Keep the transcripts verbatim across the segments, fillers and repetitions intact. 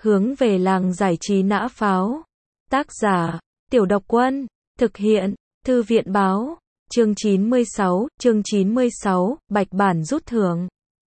Hướng về làng giải trí nã pháo. Tác giả, Tiểu Độc Quân. Thực hiện, Thư viện báo. Chương chín mươi sáu, chương chín mươi sáu, bạch bản rút thưởng.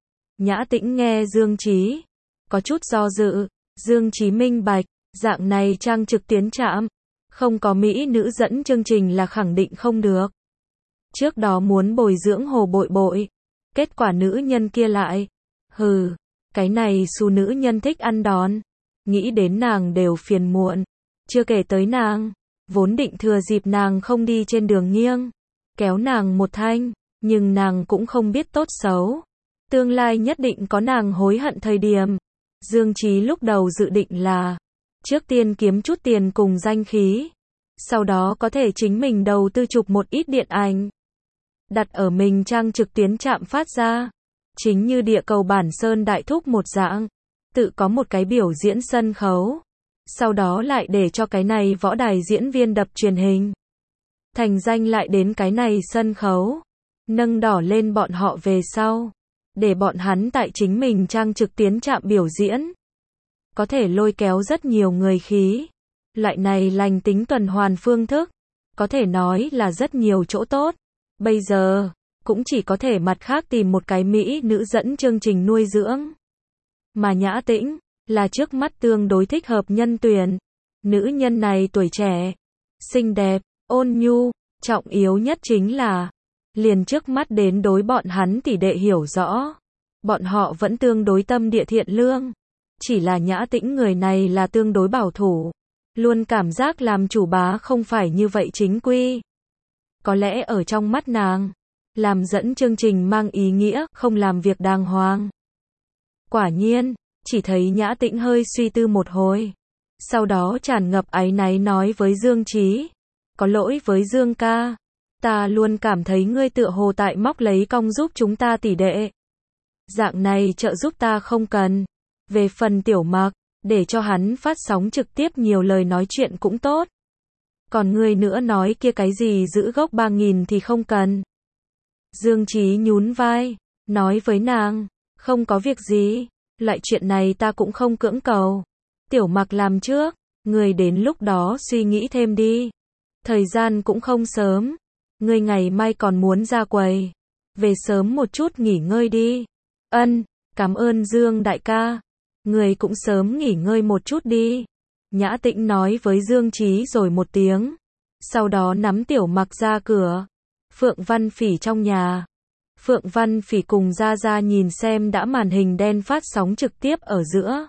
Nhã Tĩnh nghe Dương Chí, có chút do dự. Dương Chí minh bạch, dạng này trang trực tiến trạm, không có mỹ nữ dẫn chương trình là khẳng định không được. Trước đó muốn bồi dưỡng Hồ Bội Bội, kết quả nữ nhân kia lại, hừ, cái này xu nữ nhân thích ăn đòn, nghĩ đến nàng đều phiền muộn. Chưa kể tới nàng, vốn định thừa dịp nàng không đi trên đường nghiêng, kéo nàng một thanh, nhưng nàng cũng không biết tốt xấu. Tương lai nhất định có nàng hối hận thời điểm. Dương Chí lúc đầu dự định là, trước tiên kiếm chút tiền cùng danh khí, sau đó có thể chính mình đầu tư chụp một ít điện ảnh, đặt ở mình trang trực tuyến trạm phát ra, chính như địa cầu bản Sơn Đại Thúc một dạng, tự có một cái biểu diễn sân khấu, sau đó lại để cho cái này võ đài diễn viên đập truyền hình, thành danh lại đến cái này sân khấu, nâng đỏ lên bọn họ về sau, để bọn hắn tại chính mình trang trực tuyến trạm biểu diễn, có thể lôi kéo rất nhiều người khí. Loại này lành tính tuần hoàn phương thức, có thể nói là rất nhiều chỗ tốt. Bây giờ, cũng chỉ có thể mặt khác tìm một cái mỹ nữ dẫn chương trình nuôi dưỡng. Mà Nhã Tĩnh, là trước mắt tương đối thích hợp nhân tuyển. Nữ nhân này tuổi trẻ, xinh đẹp, ôn nhu, trọng yếu nhất chính là, liền trước mắt đến đối bọn hắn tỷ đệ hiểu rõ. Bọn họ vẫn tương đối tâm địa thiện lương. Chỉ là Nhã Tĩnh người này là tương đối bảo thủ. Luôn cảm giác làm chủ bá không phải như vậy chính quy. Có lẽ ở trong mắt nàng, làm dẫn chương trình mang ý nghĩa không làm việc đàng hoàng. Quả nhiên, chỉ thấy Nhã Tĩnh hơi suy tư một hồi. Sau đó tràn ngập áy náy nói với Dương Chí. Có lỗi với Dương ca. Ta luôn cảm thấy ngươi tựa hồ tại móc lấy cong giúp chúng ta tỷ đệ. Dạng này trợ giúp ta không cần. Về phần Tiểu Mặc, để cho hắn phát sóng trực tiếp nhiều lời nói chuyện cũng tốt. Còn ngươi nữa nói kia cái gì giữ gốc ba nghìn thì không cần. Dương Chí nhún vai, nói với nàng, không có việc gì, loại chuyện này ta cũng không cưỡng cầu. Tiểu Mặc làm trước, ngươi đến lúc đó suy nghĩ thêm đi. Thời gian cũng không sớm, ngươi ngày mai còn muốn ra quầy. Về sớm một chút nghỉ ngơi đi. Ân, cảm ơn Dương đại ca. Người cũng sớm nghỉ ngơi một chút đi. Nhã Tĩnh nói với Dương Chí rồi một tiếng. Sau đó nắm Tiểu Mặc ra cửa. Phượng Văn Phỉ trong nhà. Phượng Văn Phỉ cùng Gia Gia nhìn xem đã màn hình đen phát sóng trực tiếp ở giữa.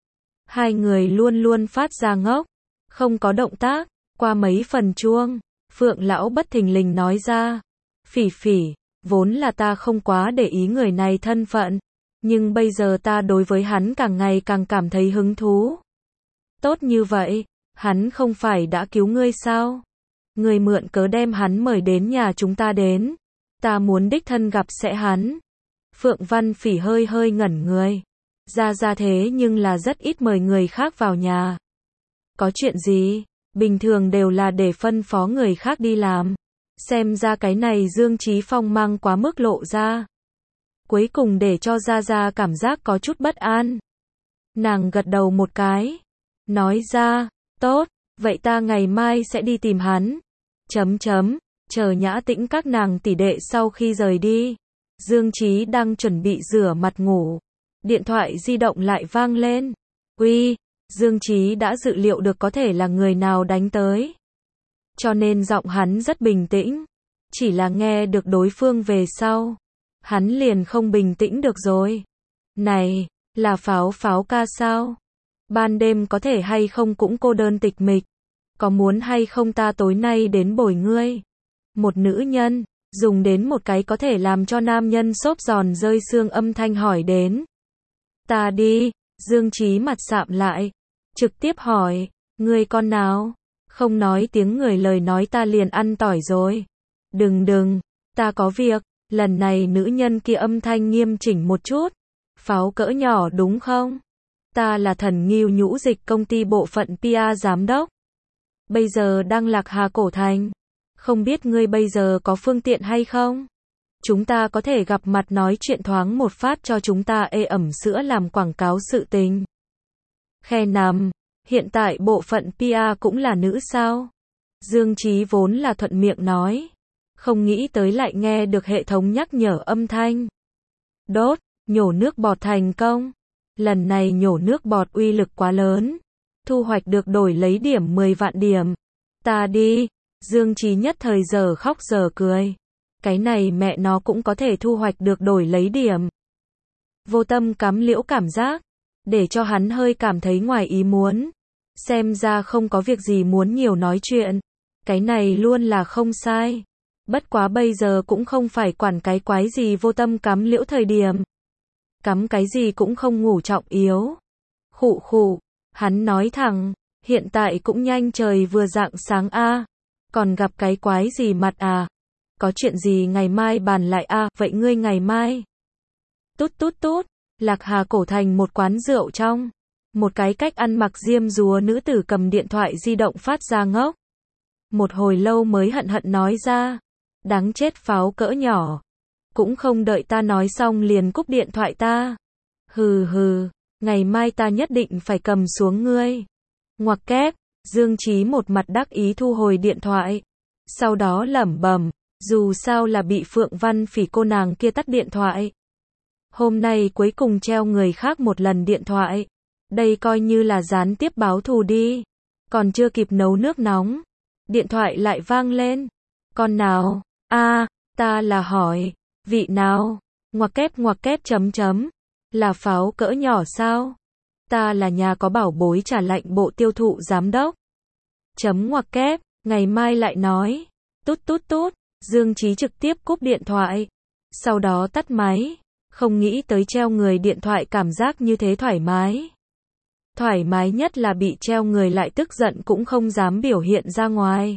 Hai người luôn luôn phát ra ngốc. Không có động tác. Qua mấy phần chuông, Phượng lão bất thình lình nói ra. Phỉ Phỉ, vốn là ta không quá để ý người này thân phận. Nhưng bây giờ ta đối với hắn càng ngày càng cảm thấy hứng thú. Tốt như vậy, hắn không phải đã cứu ngươi sao? Ngươi mượn cớ đem hắn mời đến nhà chúng ta đến. Ta muốn đích thân gặp sẽ hắn. Phượng Văn Phỉ hơi hơi ngẩn người. Ra ra thế nhưng là rất ít mời người khác vào nhà. Có chuyện gì? Bình thường đều là để phân phó người khác đi làm. Xem ra cái này Dương Chí phong mang quá mức lộ ra. Cuối cùng để cho Gia Gia cảm giác có chút bất an. Nàng gật đầu một cái. Nói ra, tốt, vậy ta ngày mai sẽ đi tìm hắn. Chấm chấm, chờ Nhã Tĩnh các nàng tỷ đệ sau khi rời đi. Dương Chí đang chuẩn bị rửa mặt ngủ. Điện thoại di động lại vang lên. Uy, Dương Chí đã dự liệu được có thể là người nào đánh tới. Cho nên giọng hắn rất bình tĩnh. Chỉ là nghe được đối phương về sau. Hắn liền không bình tĩnh được rồi. Này, là Pháo Pháo ca sao? Ban đêm có thể hay không cũng cô đơn tịch mịch. Có muốn hay không ta tối nay đến bồi ngươi? Một nữ nhân, dùng đến một cái có thể làm cho nam nhân xốp giòn rơi xương âm thanh hỏi đến. Ta đi, Dương Chí mặt sạm lại. Trực tiếp hỏi, ngươi con nào? Không nói tiếng người lời nói ta liền ăn tỏi rồi. Đừng đừng, ta có việc. Lần này nữ nhân kia âm thanh nghiêm chỉnh một chút. Pháo cỡ nhỏ đúng không? Ta là Thần Ngưu Nhũ Dịch công ty bộ phận pê e giám đốc. Bây giờ đang Lạc Hà Cổ Thành. Không biết ngươi bây giờ có phương tiện hay không? Chúng ta có thể gặp mặt nói chuyện thoáng một phát cho chúng ta ê ẩm sữa làm quảng cáo sự tình. Khe nằm, hiện tại bộ phận pê e cũng là nữ sao? Dương Chí vốn là thuận miệng nói. Không nghĩ tới lại nghe được hệ thống nhắc nhở âm thanh. Đốt, nhổ nước bọt thành công. Lần này nhổ nước bọt uy lực quá lớn. Thu hoạch được đổi lấy điểm mười vạn điểm. Ta đi, Dương Chí nhất thời giờ khóc giờ cười. Cái này mẹ nó cũng có thể thu hoạch được đổi lấy điểm. Vô tâm cắm liễu cảm giác, để cho hắn hơi cảm thấy ngoài ý muốn. Xem ra không có việc gì muốn nhiều nói chuyện. Cái này luôn là không sai. Bất quá bây giờ cũng không phải quản cái quái gì vô tâm cắm liễu thời điểm. Cắm cái gì cũng không ngủ trọng yếu. Khụ khụ, hắn nói thẳng, hiện tại cũng nhanh trời vừa rạng sáng a, còn gặp cái quái gì mặt à? Có chuyện gì ngày mai bàn lại a, vậy ngươi ngày mai? Tút tút tút, Lạc Hà cổ thành một quán rượu trong. Một cái cách ăn mặc diêm dúa nữ tử cầm điện thoại di động phát ra ngốc. Một hồi lâu mới hận hận nói ra. Đáng chết pháo cỡ nhỏ. Cũng không đợi ta nói xong liền cúp điện thoại ta. Hừ hừ, ngày mai ta nhất định phải cầm xuống ngươi. Ngoặc kép, Dương Chí một mặt đắc ý thu hồi điện thoại. Sau đó lẩm bẩm, dù sao là bị Phượng Văn Phỉ cô nàng kia tắt điện thoại. Hôm nay cuối cùng treo người khác một lần điện thoại. Đây coi như là gián tiếp báo thù đi. Còn chưa kịp nấu nước nóng. Điện thoại lại vang lên. Con nào? A, à, ta là hỏi. Vị nào? Ngoặc kép ngoặc kép chấm chấm. Là pháo cỡ nhỏ sao? Ta là nhà có bảo bối trả lệnh bộ tiêu thụ giám đốc. Chấm ngoặc kép, ngày mai lại nói. Tút tút tút, Dương Chí trực tiếp cúp điện thoại. Sau đó tắt máy. Không nghĩ tới treo người điện thoại cảm giác như thế thoải mái. Thoải mái nhất là bị treo người lại tức giận cũng không dám biểu hiện ra ngoài.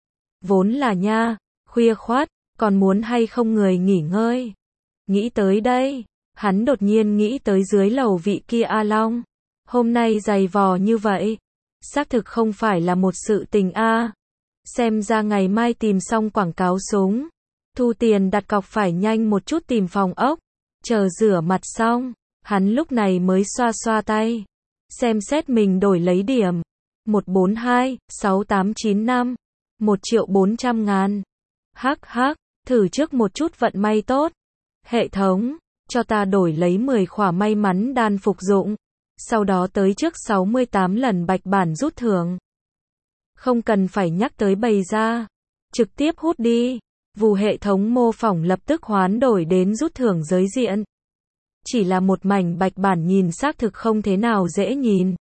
Vốn là nha, khuya khoắt, còn muốn hay không người nghỉ ngơi. Nghĩ tới đây, hắn đột nhiên nghĩ tới dưới lầu vị kia A Long. Hôm nay dày vò như vậy, xác thực không phải là một sự tình a. Xem ra ngày mai tìm xong quảng cáo súng, thu tiền đặt cọc phải nhanh một chút tìm phòng ốc. Chờ rửa mặt xong, hắn lúc này mới xoa xoa tay. Xem xét mình đổi lấy điểm. một bốn hai, sáu tám chín năm. một triệu bốn trăm ngàn. Hắc hắc, thử trước một chút vận may tốt. Hệ thống, cho ta đổi lấy mười khỏa may mắn đan phục dụng. Sau đó tới trước sáu mươi tám lần bạch bản rút thưởng. Không cần phải nhắc tới bày ra. Trực tiếp hút đi. Vù hệ thống mô phỏng lập tức hoán đổi đến rút thưởng giới diện. Chỉ là một mảnh bạch bản nhìn xác thực không thế nào dễ nhìn.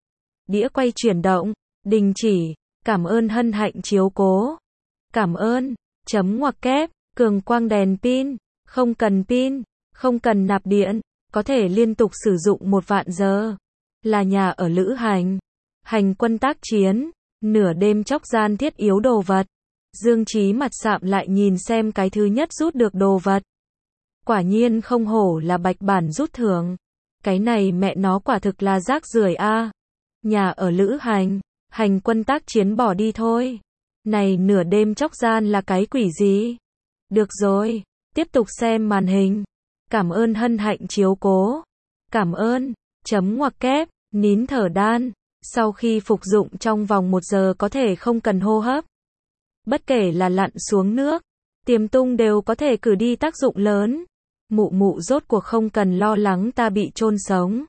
Đĩa quay chuyển động, đình chỉ, cảm ơn hân hạnh chiếu cố. Cảm ơn, chấm ngoặc kép, cường quang đèn pin, không cần pin, không cần nạp điện, có thể liên tục sử dụng một vạn giờ. Là nhà ở lữ hành, hành quân tác chiến, nửa đêm chóc gian thiết yếu đồ vật. Dương Chí mặt sạm lại nhìn xem cái thứ nhất rút được đồ vật. Quả nhiên không hổ là bạch bản rút thưởng. Cái này mẹ nó quả thực là rác rưởi a. Nhà ở lữ hành, hành quân tác chiến bỏ đi thôi. Này nửa đêm chóc gian là cái quỷ gì? Được rồi, tiếp tục xem màn hình. Cảm ơn hân hạnh chiếu cố. Cảm ơn, chấm ngoặc kép, nín thở đan. Sau khi phục dụng trong vòng một giờ có thể không cần hô hấp. Bất kể là lặn xuống nước, tiềm tung đều có thể cử đi tác dụng lớn. Mụ mụ rốt cuộc không cần lo lắng ta bị chôn sống.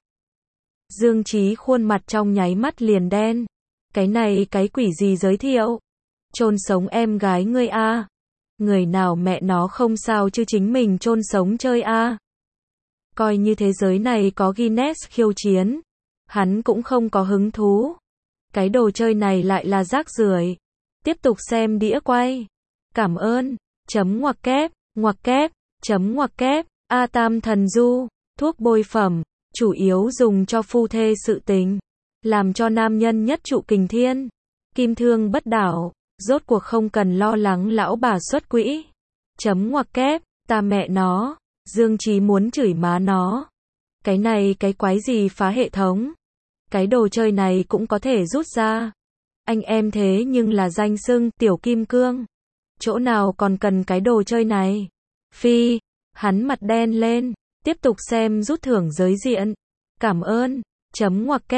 Dương Chí khuôn mặt trong nháy mắt liền đen. Cái này cái quỷ gì giới thiệu? Chôn sống em gái ngươi a? Người nào mẹ nó không sao chứ chính mình chôn sống chơi a? Coi như thế giới này có Guinness khiêu chiến, hắn cũng không có hứng thú. Cái đồ chơi này lại là rác rưởi. Tiếp tục xem đĩa quay. Cảm ơn, chấm ngoặc kép, ngoặc kép, chấm ngoặc kép, A Tam Thần Du, thuốc bôi phẩm, chủ yếu dùng cho phu thê sự tình, làm cho nam nhân nhất trụ kình thiên, kim thương bất đảo, rốt cuộc không cần lo lắng lão bà xuất quỹ. Chấm ngoặc kép, ta mẹ nó, Dương Chí muốn chửi má nó. Cái này cái quái gì phá hệ thống? Cái đồ chơi này cũng có thể rút ra. Anh em thế nhưng là danh xưng tiểu kim cương. Chỗ nào còn cần cái đồ chơi này? Phi, hắn mặt đen lên, tiếp tục xem rút thưởng giới diện. Cảm ơn, chấm ngoặc kép,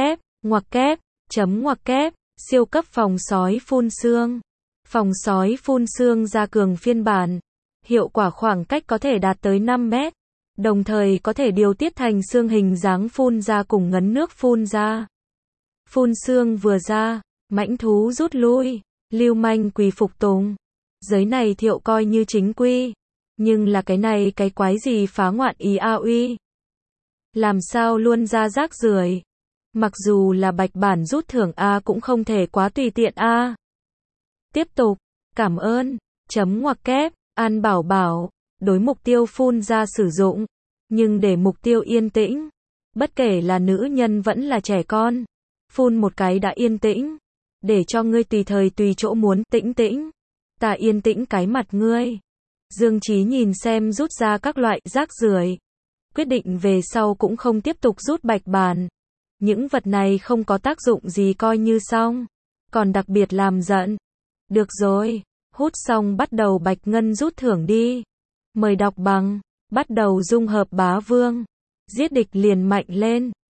Ngoặc kép, chấm ngoặc kép, siêu cấp phòng sói phun sương. Phòng sói phun sương gia cường phiên bản. Hiệu quả khoảng cách có thể đạt tới năm mét. Đồng thời có thể điều tiết thành sương hình dáng phun ra cùng ngấn nước phun ra. Phun sương vừa ra, mãnh thú rút lui, lưu manh quỳ phục tùng. Giới này Thiệu coi như chính quy. Nhưng là cái này cái quái gì phá ngoạn ý a uy. Làm sao luôn ra rác rưởi. Mặc dù là bạch bản rút thưởng A cũng không thể quá tùy tiện A. Tiếp tục, cảm ơn, chấm ngoặc kép, An Bảo bảo, đối mục tiêu phun ra sử dụng, nhưng để mục tiêu yên tĩnh, bất kể là nữ nhân vẫn là trẻ con, phun một cái đã yên tĩnh, để cho ngươi tùy thời tùy chỗ muốn tĩnh tĩnh, ta yên tĩnh cái mặt ngươi. Dương Chí nhìn xem rút ra các loại rác rưởi, quyết định về sau cũng không tiếp tục rút bạch bản. Những vật này không có tác dụng gì coi như xong, còn đặc biệt làm giận. Được rồi, hút xong bắt đầu bạch ngân rút thưởng đi. Mời đọc bằng, bắt đầu dung hợp bá vương. Giết địch liền mạnh lên.